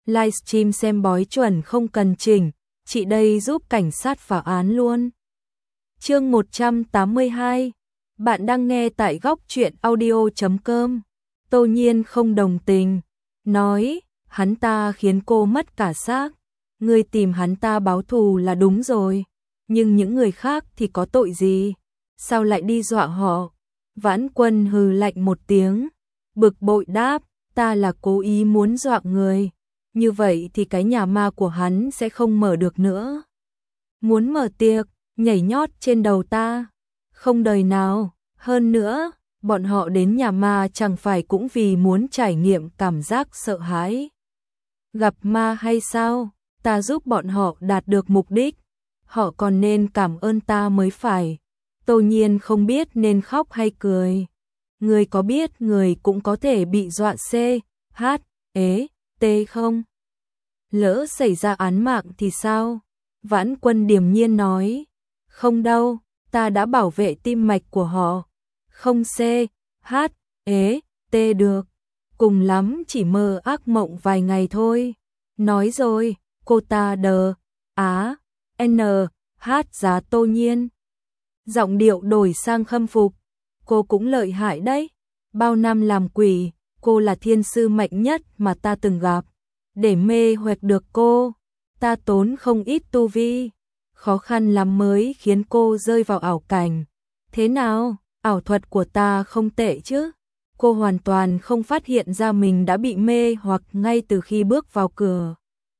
livestream xem bói chuẩn không cần chỉnh, chị đây giúp cảnh sát phá án luôn. Chương 182. Bạn đang nghe tại góc truyện audio.com. Tô Nhiên không đồng tình, nói, hắn ta khiến cô mất cả xác, ngươi tìm hắn ta báo thù là đúng rồi, nhưng những người khác thì có tội gì, sao lại đi dọa họ? Vãn Quân hừ lạnh một tiếng, bực bội đáp, ta là cố ý muốn dọa người, như vậy thì cái nhà ma của hắn sẽ không mở được nữa. Muốn mở tiệc, nhảy nhót trên đầu ta, không đời nào, hơn nữa, bọn họ đến nhà ma chẳng phải cũng vì muốn trải nghiệm cảm giác sợ hãi gặp ma hay sao? Ta giúp bọn họ đạt được mục đích, họ còn nên cảm ơn ta mới phải. Tô Nhiên không biết nên khóc hay cười. Người có biết người cũng có thể bị dọa C, H, T không? Lỡ xảy ra án mạng thì sao? Vãn Quân điềm nhiên nói, không đâu, ta đã bảo vệ tim mạch của họ. Không C, H, T được, cùng lắm chỉ mơ ác mộng vài ngày thôi. Nói rồi, cô ta đờ, á, N, H giá Tô Nhiên. Giọng điệu đổi sang khâm phục, cô cũng lợi hại đấy. Bao năm làm quỷ, cô là thiên sư mạnh nhất mà ta từng gặp. Để mê hoặc được cô, ta tốn không ít tu vi, khó khăn lắm mới khiến cô rơi vào ảo cảnh. Thế nào, ảo thuật của ta không tệ chứ? Cô hoàn toàn không phát hiện ra mình đã bị mê hoặc ngay từ khi bước vào cửa.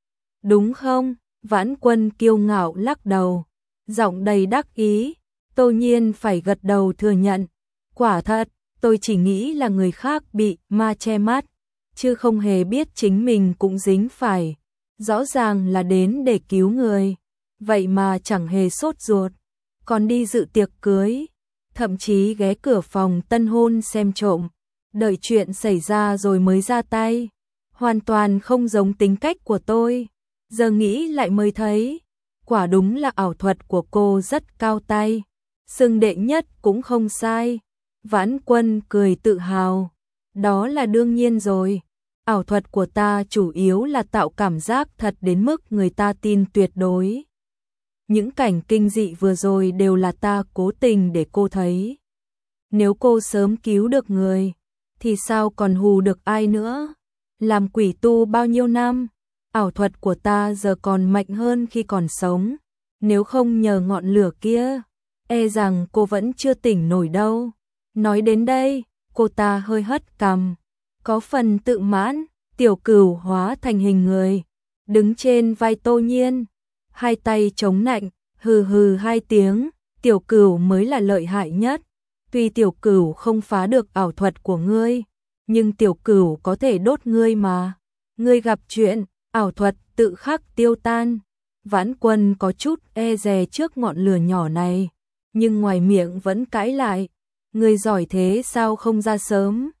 Đúng không? Vãn Quân kiêu ngạo lắc đầu, giọng đầy đắc ý. Tô Nhiên phải gật đầu thừa nhận. Quả thật, tôi chỉ nghĩ là người khác bị ma che mắt, chứ không hề biết chính mình cũng dính phải. Rõ ràng là đến để cứu người, vậy mà chẳng hề sốt ruột, còn đi dự tiệc cưới, thậm chí ghé cửa phòng tân hôn xem trộm, đợi chuyện xảy ra rồi mới ra tay. Hoàn toàn không giống tính cách của tôi. Giờ nghĩ lại mới thấy, quả đúng là ảo thuật của cô rất cao tay, xưng đệ nhất cũng không sai. Vãn Quân cười tự hào, đó là đương nhiên rồi. Ảo thuật của ta chủ yếu là tạo cảm giác thật đến mức người ta tin tuyệt đối. Những cảnh kinh dị vừa rồi đều là ta cố tình để cô thấy. Nếu cô sớm cứu được người, thì sao còn hù được ai nữa? Làm quỷ tu bao nhiêu năm, ảo thuật của ta giờ còn mạnh hơn khi còn sống. Nếu không nhờ ngọn lửa kia, e rằng cô vẫn chưa tỉnh nổi đâu. Nói đến đây, cô ta hơi hất cằm, có phần tự mãn. Tiểu Cửu hóa thành hình người, đứng trên vai Tô Nhiên, hai tay chống nạnh, hừ hừ hai tiếng. Tiểu Cửu mới là lợi hại nhất. Tuy Tiểu Cửu không phá được ảo thuật của ngươi, nhưng Tiểu Cửu có thể đốt ngươi mà. Ngươi gặp chuyện, ảo thuật tự khắc tiêu tan. Vãn Quân có chút e dè trước ngọn lửa nhỏ này, nhưng ngoài miệng vẫn cãi lại. Ngươi giỏi thế sao không ra sớm?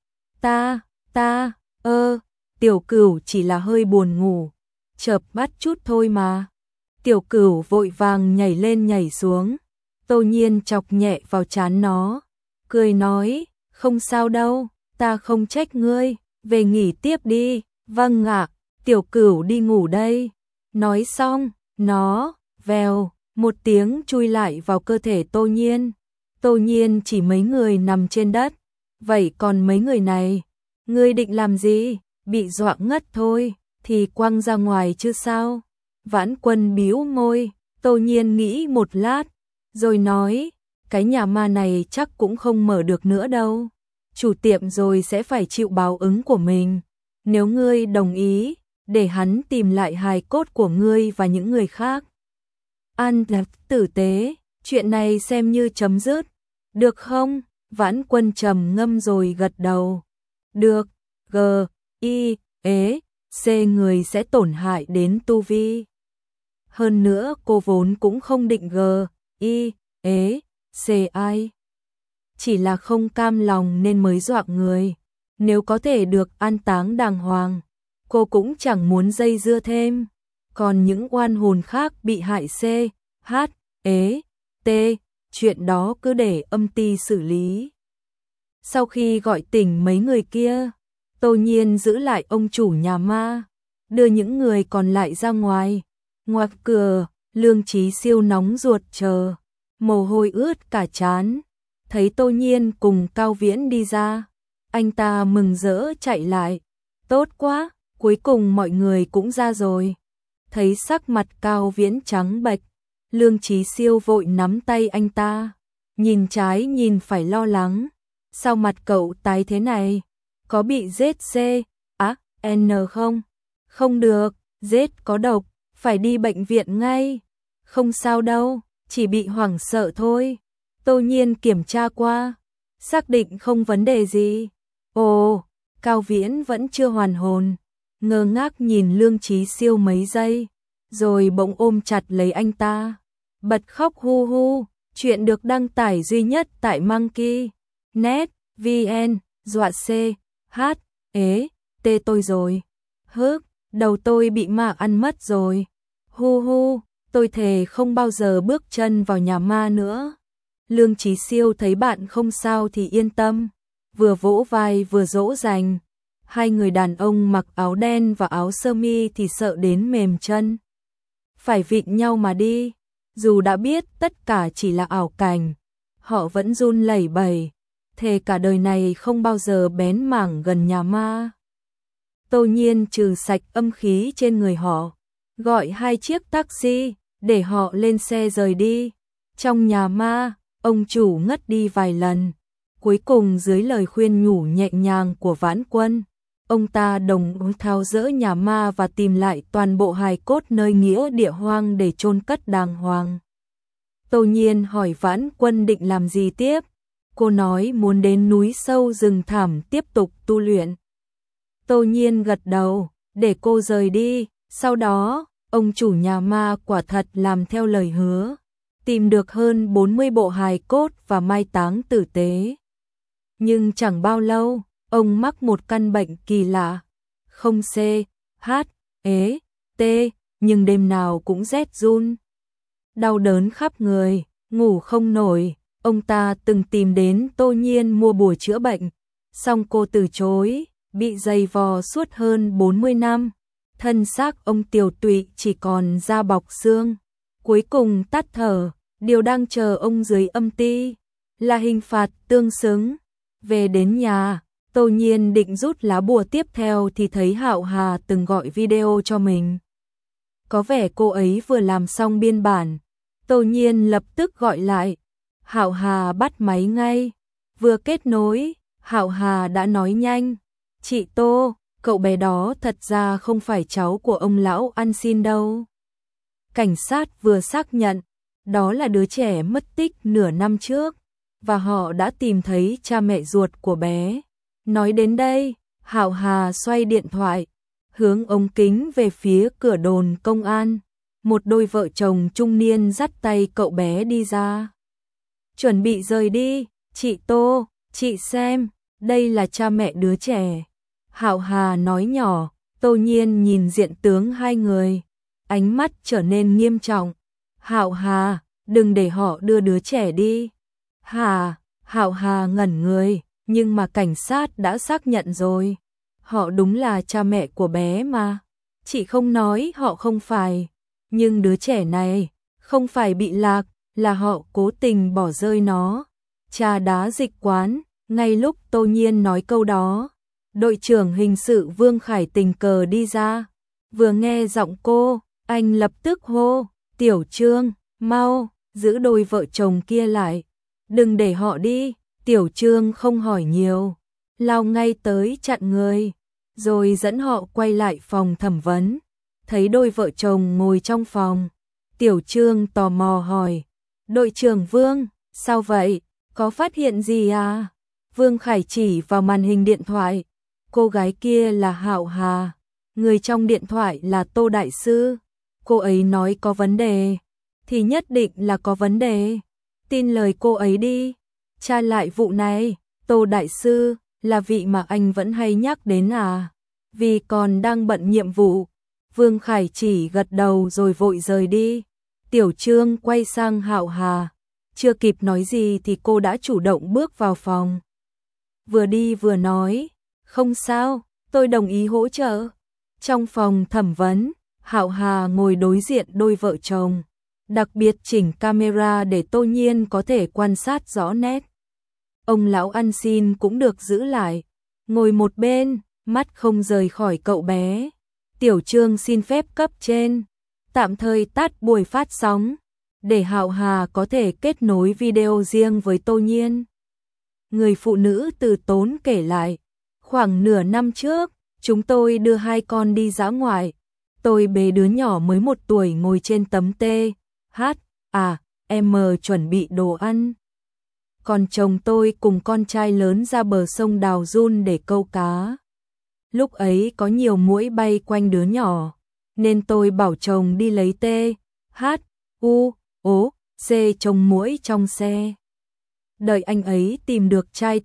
Tiểu Cửu chỉ là hơi buồn ngủ, chợp mắt chút thôi mà. Tiểu Cửu vội vàng nhảy lên nhảy xuống. Tô Nhiên chọc nhẹ vào trán nó, cười nói, không sao đâu, ta không trách ngươi, về nghỉ tiếp đi. Vâng ạ, Tiểu Cửu đi ngủ đây. Nói xong, nó, vèo, một tiếng chui lại vào cơ thể Tô Nhiên. Tô Nhiên chỉ mấy người nằm trên đất. Vậy còn mấy người này, ngươi định làm gì? Bị dọa ngất thôi, thì quăng ra ngoài chứ sao? Vãn Quân bĩu môi. Tô Nhiên nghĩ một lát, rồi nói, cái nhà ma này chắc cũng không mở được nữa đâu. Chủ tiệm rồi sẽ phải chịu báo ứng của mình. Nếu ngươi đồng ý, để hắn tìm lại hài cốt của ngươi và những người khác. An lạc tử tế, chuyện này xem như chấm dứt, được không? Vãn Quân trầm ngâm rồi gật đầu. Được, C người sẽ tổn hại đến tu vi. Hơn nữa cô vốn cũng không định C ai. Chỉ là không cam lòng nên mới dọa người. Nếu có thể được an táng đàng hoàng, cô cũng chẳng muốn dây dưa thêm. Còn những oan hồn khác bị hại C, H, T, chuyện đó cứ để âm ty xử lý. Sau khi gọi tỉnh mấy người kia, Tô Nhiên giữ lại ông chủ nhà ma, đưa những người còn lại ra ngoài. Ngoài cửa, Lương Chí Siêu nóng ruột chờ, mồ hôi ướt cả trán. Thấy Tô Nhiên cùng Cao Viễn đi ra, anh ta mừng rỡ chạy lại. Tốt quá, cuối cùng mọi người cũng ra rồi. Thấy sắc mặt Cao Viễn trắng bệch, Lương Chí Siêu vội nắm tay anh ta, nhìn trái nhìn phải lo lắng. Sao mặt cậu tái thế này? Có bị giết N không? Không được, giết có độc, phải đi bệnh viện ngay. Không sao đâu, chỉ bị hoảng sợ thôi. Tô Nhiên kiểm tra qua, xác định không vấn đề gì. Ồ, Cao Viễn vẫn chưa hoàn hồn, ngơ ngác nhìn Lương Chí Siêu mấy giây, rồi bỗng ôm chặt lấy anh ta, bật khóc hu hu. Chuyện được đăng tải duy nhất tại Monkey.net VN. Dọa T tôi rồi. Đầu tôi bị ma ăn mất rồi. Hu hu, tôi thề không bao giờ bước chân vào nhà ma nữa. Lương Chí Siêu thấy bạn không sao thì yên tâm, vừa vỗ vai vừa dỗ dành. Hai người đàn ông mặc áo đen và áo sơ mi thì sợ đến mềm chân, phải vịn nhau mà đi. Dù đã biết tất cả chỉ là ảo cảnh, họ vẫn run lẩy bẩy, thề cả đời này không bao giờ bén mảng gần nhà ma. Tô Nhiên trừ sạch âm khí trên người họ, gọi 2 chiếc taxi để họ lên xe rời đi. Trong nhà ma, ông chủ ngất đi vài lần, cuối cùng dưới lời khuyên nhủ nhẹ nhàng của Vãn Quân, ông ta đồng tháo dỡ nhà ma và tìm lại toàn bộ hài cốt nơi nghĩa địa hoang để chôn cất đàng hoàng. Tô Nhiên hỏi Vãn Quân định làm gì tiếp. Cô nói muốn đến núi sâu rừng thẳm tiếp tục tu luyện. Tô Nhiên gật đầu, để cô rời đi. Sau đó, ông chủ nhà ma quả thật làm theo lời hứa, tìm được hơn 40 bộ hài cốt và mai táng tử tế. Nhưng chẳng bao lâu, ông mắc một căn bệnh kỳ lạ, không nhưng đêm nào cũng rét run, đau đớn khắp người, ngủ không nổi. Ông ta từng tìm đến Tô Nhiên mua bùa chữa bệnh, song cô từ chối, bị dày vò suốt hơn 40 năm. Thân xác ông tiều tụy chỉ còn da bọc xương, cuối cùng tắt thở. Điều đang chờ ông dưới âm ti là hình phạt tương xứng. Về đến nhà, Tô Nhiên định rút lá bùa tiếp theo thì thấy Hạo Hà từng gọi video cho mình. Có vẻ cô ấy vừa làm xong biên bản. Tô Nhiên lập tức gọi lại. Hạo Hà bắt máy ngay. Vừa kết nối, Hạo Hà đã nói nhanh. Chị Tô, cậu bé đó thật ra không phải cháu của ông lão ăn xin đâu. Cảnh sát vừa xác nhận, đó là đứa trẻ mất tích nửa năm trước, và họ đã tìm thấy cha mẹ ruột của bé. Nói đến đây, Hạo Hà xoay điện thoại, hướng ống kính về phía cửa đồn công an. Một đôi vợ chồng trung niên dắt tay cậu bé đi ra. Chuẩn bị rời đi. Chị Tô, chị xem, đây là cha mẹ đứa trẻ. Hạo Hà nói nhỏ. Tô Nhiên nhìn diện tướng hai người, ánh mắt trở nên nghiêm trọng. Hạo Hà, đừng để họ đưa đứa trẻ đi. Hạo Hà ngẩn người, nhưng mà cảnh sát đã xác nhận rồi. Họ đúng là cha mẹ của bé mà. Chị không nói họ không phải. Nhưng đứa trẻ này không phải bị lạc, là họ cố tình bỏ rơi nó. Trà đá dịch quán. Ngay lúc Tô Nhiên nói câu đó, đội trưởng hình sự Vương Khải tình cờ đi ra. Vừa nghe giọng cô, anh lập tức hô, Tiểu Trương, mau, giữ đôi vợ chồng kia lại. Đừng để họ đi. Tiểu Trương không hỏi nhiều, lao ngay tới chặn người, rồi dẫn họ quay lại phòng thẩm vấn. Thấy đôi vợ chồng ngồi trong phòng, Tiểu Trương tò mò hỏi, đội trưởng Vương, sao vậy, có phát hiện gì à? Vương Khải chỉ vào màn hình điện thoại, cô gái kia là Hạo Hà, người trong điện thoại là Tô Đại Sư. Cô ấy nói có vấn đề, thì nhất định là có vấn đề, tin lời cô ấy đi. Tra lại vụ này. Tô Đại Sư là vị mà anh vẫn hay nhắc đến à? Vì còn đang bận nhiệm vụ. Vương Khải chỉ gật đầu rồi vội rời đi. Tiểu Trương quay sang Hạo Hà, chưa kịp nói gì thì cô đã chủ động bước vào phòng. Vừa đi vừa nói, không sao, tôi đồng ý hỗ trợ. Trong phòng thẩm vấn, Hạo Hà ngồi đối diện đôi vợ chồng, đặc biệt chỉnh camera để Tô Nhiên có thể quan sát rõ nét. Ông lão ăn xin cũng được giữ lại, ngồi một bên, mắt không rời khỏi cậu bé. Tiểu Trương xin phép cấp trên tạm thời tắt buổi phát sóng, để Hạo Hà có thể kết nối video riêng với Tô Nhiên. Người phụ nữ từ tốn kể lại, khoảng nửa năm trước, chúng tôi đưa hai con đi dã ngoại. Tôi bế đứa nhỏ mới 1 tuổi ngồi trên tấm em chuẩn bị đồ ăn. Còn chồng tôi cùng con trai lớn ra bờ sông Đào Giun để câu cá. Lúc ấy có nhiều muỗi bay quanh đứa nhỏ, nên tôi bảo chồng đi lấy C trồng muỗi trong xe. Đợi anh ấy tìm được chai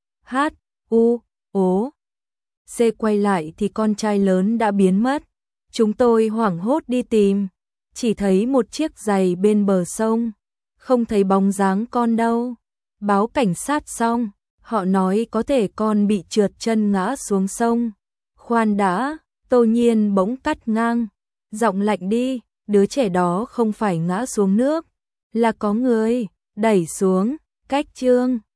C quay lại thì con trai lớn đã biến mất. Chúng tôi hoảng hốt đi tìm, chỉ thấy một chiếc giày bên bờ sông, không thấy bóng dáng con đâu. Báo cảnh sát xong, họ nói có thể con bị trượt chân ngã xuống sông. Khoan đã, Tô Nhiên bỗng cắt ngang, giọng lạnh đi, đứa trẻ đó không phải ngã xuống nước, là có người đẩy xuống. Cách Trương